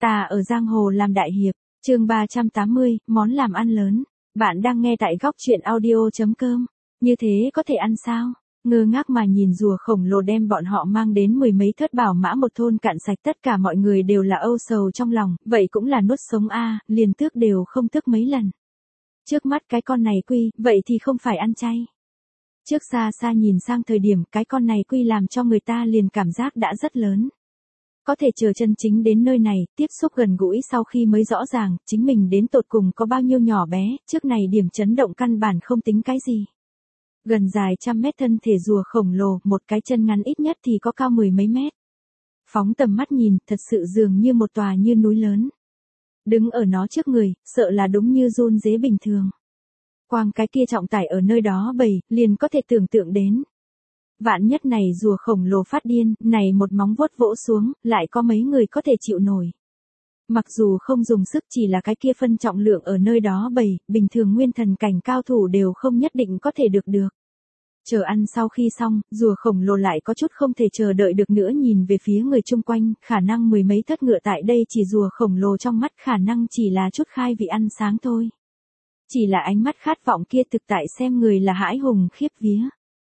Ta ở giang hồ làm đại hiệp, chương 380, món làm ăn lớn. Bạn đang nghe tại góc truyện audio.com. Như thế có thể ăn sao? Ngơ ngác mà nhìn rùa khổng lồ đem bọn họ mang đến mười mấy thớt bảo mã một thôn cạn sạch, tất cả mọi người đều là âu sầu trong lòng, vậy cũng là nuốt sống a, liền tước đều không tước mấy lần. Trước mắt cái con này quy, vậy thì không phải ăn chay. Trước xa xa nhìn sang thời điểm cái con này quy làm cho người ta liền cảm giác đã rất lớn. Có thể chờ chân chính đến nơi này, tiếp xúc gần gũi sau khi mới rõ ràng, chính mình đến tột cùng có bao nhiêu nhỏ bé, trước này điểm chấn động căn bản không tính cái gì. Gần dài 100 mét thân thể rùa khổng lồ, một cái chân ngắn ít nhất thì có cao mười mấy mét. Phóng tầm mắt nhìn, thật sự dường như một tòa như núi lớn. Đứng ở nó trước người, sợ là đúng như run rế bình thường. Quang cái kia trọng tải ở nơi đó bầy, liền có thể tưởng tượng đến. Vạn nhất này rùa khổng lồ phát điên, này một móng vuốt vỗ xuống, lại có mấy người có thể chịu nổi. Mặc dù không dùng sức, chỉ là cái kia phân trọng lượng ở nơi đó bầy, bình thường nguyên thần cảnh cao thủ đều không nhất định có thể được. Chờ ăn sau khi xong, rùa khổng lồ lại có chút không thể chờ đợi được nữa nhìn về phía người chung quanh, khả năng mười mấy thất ngựa tại đây chỉ rùa khổng lồ trong mắt khả năng chỉ là chút khai vị ăn sáng thôi. Chỉ là ánh mắt khát vọng kia thực tại xem người là hãi hùng khiếp vía.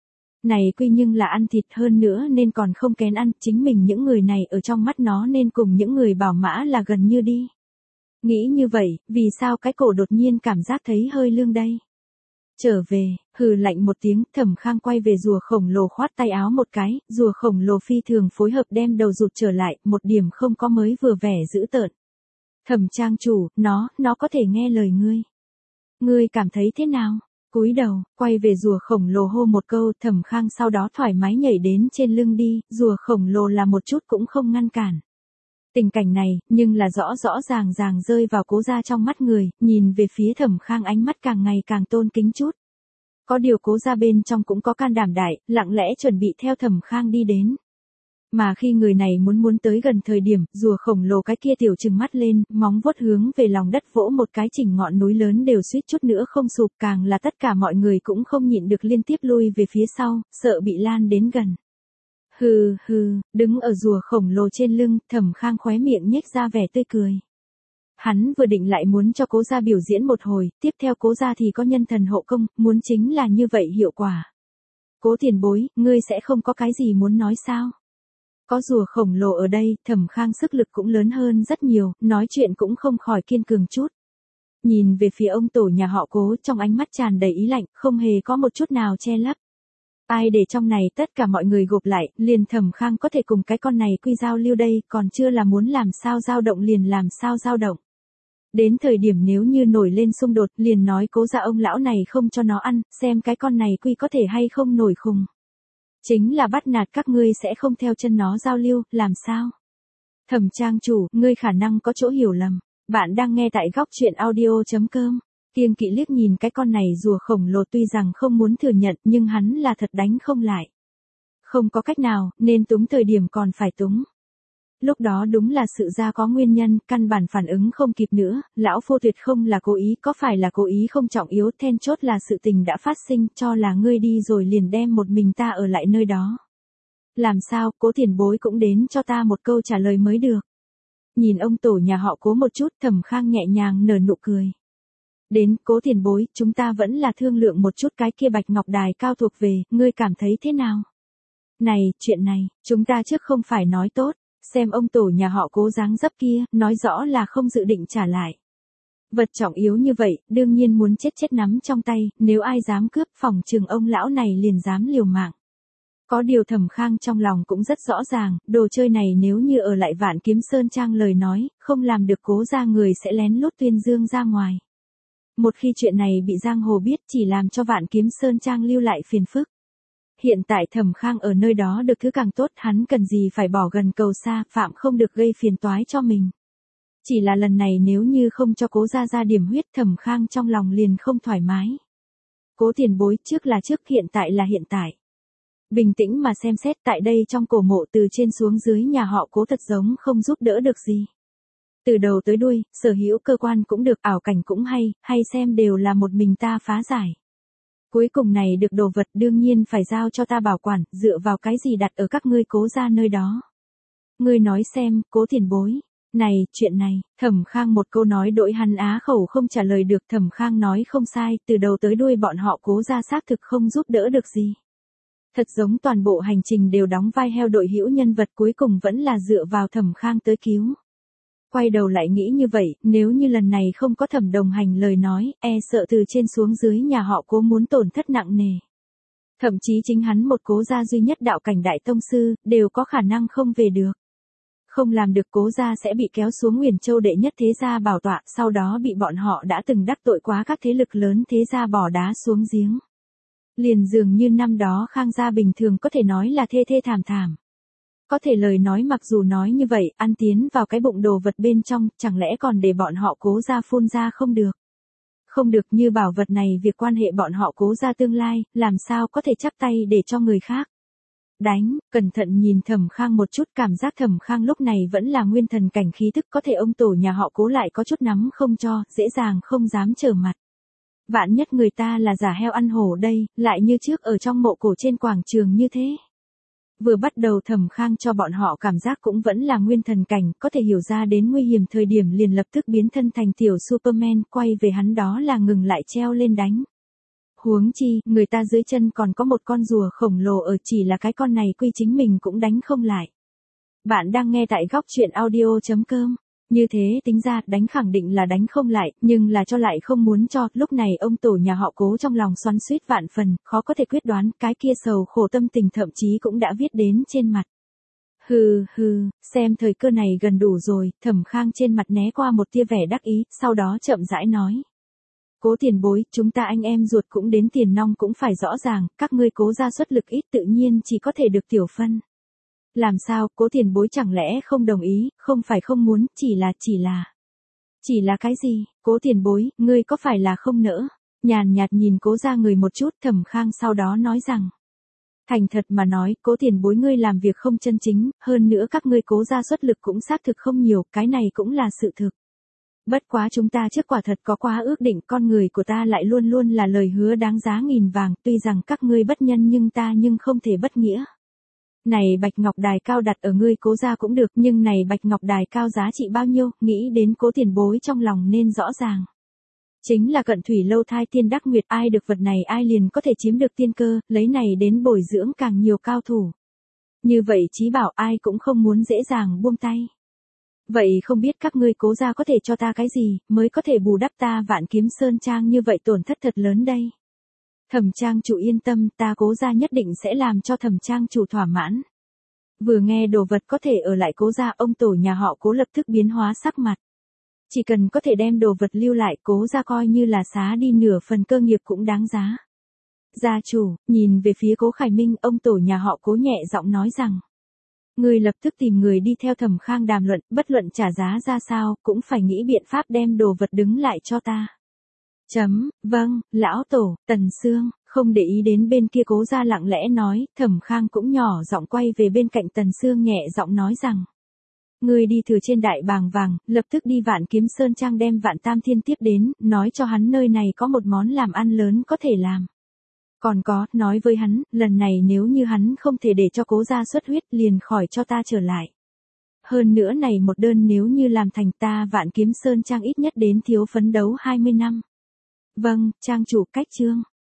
Này quy nhưng là ăn thịt hơn nữa nên còn không kén ăn, chính mình những người này ở trong mắt nó nên cùng những người bảo mã là gần như đi. Nghĩ như vậy, vì sao cái cổ đột nhiên cảm giác thấy hơi lương đây? Trở về, hừ lạnh một tiếng, Thẩm Khang quay về rùa khổng lồ khoát tay áo một cái, rùa khổng lồ phi thường phối hợp đem đầu rụt trở lại, một điểm không có mới vừa vẻ dữ tợn. Thẩm trang chủ, nó có thể nghe lời ngươi. Ngươi cảm thấy thế nào? Cúi đầu, quay về rùa khổng lồ hô một câu, Thẩm Khang sau đó thoải mái nhảy đến trên lưng đi, rùa khổng lồ là một chút cũng không ngăn cản. Tình cảnh này, nhưng là rõ ràng rơi vào Cố Gia trong mắt người, nhìn về phía Thẩm Khang ánh mắt càng ngày càng tôn kính chút. Có điều Cố Gia bên trong cũng có can đảm đại, lặng lẽ chuẩn bị theo Thẩm Khang đi đến. Mà khi người này muốn tới gần thời điểm, rùa khổng lồ cái kia tiểu trừng mắt lên, móng vuốt hướng về lòng đất vỗ một cái, chỉnh ngọn núi lớn đều suýt chút nữa không sụp, càng là tất cả mọi người cũng không nhịn được liên tiếp lui về phía sau, sợ bị lan đến gần. Hừ, đứng ở rùa khổng lồ trên lưng, Thẩm Khang khóe miệng nhếch ra vẻ tươi cười. Hắn vừa định lại muốn cho Cố Gia biểu diễn một hồi, tiếp theo Cố Gia thì có nhân thần hộ công, muốn chính là như vậy hiệu quả. Cố tiền bối, ngươi sẽ không có cái gì muốn nói sao? Có rùa khổng lồ ở đây, Thẩm Khang sức lực cũng lớn hơn rất nhiều, nói chuyện cũng không khỏi kiên cường chút. Nhìn về phía ông tổ nhà họ Cố, trong ánh mắt tràn đầy ý lạnh, không hề có một chút nào che lấp. Ai để trong này tất cả mọi người gộp lại, liền Thẩm Khang có thể cùng cái con này quy giao lưu đây, còn chưa là muốn làm sao dao động liền làm sao dao động. Đến thời điểm nếu như nổi lên xung đột, liền nói Cố Gia ông lão này không cho nó ăn, xem cái con này quy có thể hay không nổi khùng. Chính là bắt nạt các ngươi sẽ không theo chân nó giao lưu, làm sao? Thẩm trang chủ, ngươi khả năng có chỗ hiểu lầm. Bạn đang nghe tại góc truyện audio.com. Kiêng kỵ liếc nhìn cái con này rùa khổng lồ, tuy rằng không muốn thừa nhận nhưng hắn là thật đánh không lại. Không có cách nào, nên túng thời điểm còn phải túng. Lúc đó đúng là sự ra có nguyên nhân, căn bản phản ứng không kịp nữa, lão phu tuyệt không là cố ý, có phải là cố ý không trọng yếu, then chốt là sự tình đã phát sinh, cho là ngươi đi rồi liền đem một mình ta ở lại nơi đó. Làm sao, Cố tiền bối cũng đến cho ta một câu trả lời mới được. Nhìn ông tổ nhà họ Cố một chút, Thẩm Khang nhẹ nhàng nở nụ cười. Đến, Cố tiền bối, chúng ta vẫn là thương lượng một chút cái kia Bạch Ngọc Đài cao thuộc về, ngươi cảm thấy thế nào? Này, chuyện này, chúng ta trước không phải nói tốt. Xem ông tổ nhà họ Cố dáng dấp kia, nói rõ là không dự định trả lại. Vật trọng yếu như vậy, đương nhiên muốn chết nắm trong tay, nếu ai dám cướp, phỏng chừng ông lão này liền dám liều mạng. Có điều Thẩm Khang trong lòng cũng rất rõ ràng, đồ chơi này nếu như ở lại Vạn Kiếm Sơn Trang lời nói, không làm được Cố Gia người sẽ lén lút tuyên dương ra ngoài. Một khi chuyện này bị giang hồ biết, chỉ làm cho Vạn Kiếm Sơn Trang lưu lại phiền phức. Hiện tại Thẩm Khang ở nơi đó được thứ càng tốt, hắn cần gì phải bỏ gần cầu xa, phạm không được gây phiền toái cho mình. Chỉ là lần này nếu như không cho Cố Gia ra điểm huyết, Thẩm Khang trong lòng liền không thoải mái. Cố tiền bối, trước là trước, hiện tại là hiện tại. Bình tĩnh mà xem xét, tại đây trong cổ mộ từ trên xuống dưới nhà họ Cố thật giống không giúp đỡ được gì. Từ đầu tới đuôi, sở hữu cơ quan cũng được, ảo cảnh cũng hay xem đều là một mình ta phá giải. Cuối cùng này được đồ vật đương nhiên phải giao cho ta bảo quản, dựa vào cái gì đặt ở các ngươi Cố Gia nơi đó. Ngươi nói xem, Cố tiền bối, Này, chuyện này, Thẩm Khang một câu nói đỗi hắn á khẩu không trả lời được. Thẩm Khang nói không sai, từ đầu tới đuôi bọn họ Cố gia xác thực không giúp đỡ được gì. Thật giống toàn bộ hành trình đều đóng vai heo đội hữu, nhân vật cuối cùng vẫn là dựa vào Thẩm Khang tới cứu. Quay đầu lại nghĩ như vậy, nếu như lần này không có Thẩm đồng hành lời nói, e sợ từ trên xuống dưới nhà họ Cố muốn tổn thất nặng nề. Thậm chí chính hắn một Cố gia duy nhất đạo cảnh đại tông sư, đều có khả năng không về được. Không làm được Cố gia sẽ bị kéo xuống Nguyền Châu đệ nhất thế gia bảo tọa, sau đó bị bọn họ đã từng đắc tội quá các thế lực lớn thế gia bỏ đá xuống giếng. Liền dường như năm đó Khang gia bình thường có thể nói là thê thê thảm thảm. Có thể lời nói mặc dù nói như vậy, ăn tiến vào cái bụng đồ vật bên trong, chẳng lẽ còn để bọn họ Cố gia phun ra không được. Không được, như bảo vật này việc quan hệ bọn họ Cố gia tương lai, làm sao có thể chắp tay để cho người khác. Đánh, cẩn thận nhìn Thẩm Khang một chút, cảm giác Thẩm Khang lúc này vẫn là nguyên thần cảnh khí tức, có thể ông tổ nhà họ Cố lại có chút nắm không cho, dễ dàng không dám trở mặt. Vạn nhất người ta là giả heo ăn hổ đây, lại như trước ở trong mộ cổ trên quảng trường như thế. Vừa bắt đầu Thẩm Khang cho bọn họ cảm giác cũng vẫn là nguyên thần cảnh, có thể hiểu ra đến nguy hiểm thời điểm liền lập tức biến thân thành tiểu Superman, quay về hắn đó là ngừng lại treo lên đánh. Huống chi, người ta dưới chân còn có một con rùa khổng lồ ở, chỉ là cái con này quy chính mình cũng đánh không lại. Bạn đang nghe tại góc truyện audio.com. Như thế tính ra, đánh khẳng định là đánh không lại, nhưng là cho lại không muốn cho, lúc này ông tổ nhà họ Cố trong lòng xoắn xuýt vạn phần, khó có thể quyết đoán, cái kia sầu khổ tâm tình thậm chí cũng đã viết đến trên mặt. Hừ, xem thời cơ này gần đủ rồi, Thẩm Khang trên mặt né qua một tia vẻ đắc ý, sau đó chậm rãi nói. Cố tiền bối, chúng ta anh em ruột cũng đến tiền nong cũng phải rõ ràng, các ngươi Cố gia xuất lực ít tự nhiên chỉ có thể được tiểu phân. Làm sao, Cố tiền bối chẳng lẽ không đồng ý, không phải không muốn, chỉ là cái gì, Cố tiền bối, ngươi có phải là không nỡ? Nhàn nhạt nhìn Cố gia người một chút, Thẩm Khang sau đó nói rằng. Thành thật mà nói, Cố tiền bối ngươi làm việc không chân chính, hơn nữa các ngươi Cố gia xuất lực cũng xác thực không nhiều, cái này cũng là sự thực. Bất quá chúng ta trước quả thật có quá ước định, con người của ta lại luôn luôn là lời hứa đáng giá nghìn vàng, tuy rằng các ngươi bất nhân nhưng ta nhưng không thể bất nghĩa. Này bạch ngọc đài cao đặt ở ngươi Cố gia cũng được, nhưng này bạch ngọc đài cao giá trị bao nhiêu, nghĩ đến Cố tiền bối trong lòng nên rõ ràng. Chính là cận thủy lâu thai tiên đắc nguyệt, ai được vật này ai liền có thể chiếm được tiên cơ, lấy này đến bồi dưỡng càng nhiều cao thủ. Như vậy chí bảo ai cũng không muốn dễ dàng buông tay. Vậy không biết các ngươi Cố gia có thể cho ta cái gì, mới có thể bù đắp ta Vạn Kiếm Sơn Trang như vậy tổn thất thật lớn đây. Thẩm trang chủ yên tâm, ta Cố gia nhất định sẽ làm cho Thẩm trang chủ thỏa mãn. Vừa nghe đồ vật có thể ở lại Cố gia, ông tổ nhà họ Cố lập tức biến hóa sắc mặt. Chỉ cần có thể đem đồ vật lưu lại, Cố gia coi như là xá đi nửa phần cơ nghiệp cũng đáng giá. Gia chủ, nhìn về phía Cố Khải Minh, ông tổ nhà họ Cố nhẹ giọng nói rằng. Người lập tức tìm người đi theo Thẩm Khang đàm luận, bất luận trả giá ra sao, cũng phải nghĩ biện pháp đem đồ vật đứng lại cho ta. Vâng, lão tổ, Tần Sương, không để ý đến bên kia Cố gia lặng lẽ nói, Thẩm Khang cũng nhỏ giọng quay về bên cạnh Tần Sương nhẹ giọng nói rằng. Người đi thừa trên đại bàng vàng, lập tức đi Vạn Kiếm Sơn Trang đem Vạn Tam Thiên tiếp đến, nói cho hắn nơi này có một món làm ăn lớn có thể làm. Còn có, nói với hắn, lần này nếu như hắn không thể để cho Cố gia xuất huyết liền khỏi cho ta trở lại. Hơn nữa này một đơn nếu như làm thành ta Vạn Kiếm Sơn Trang ít nhất đến thiếu phấn đấu 20 năm. Vâng, trang chủ cách chương.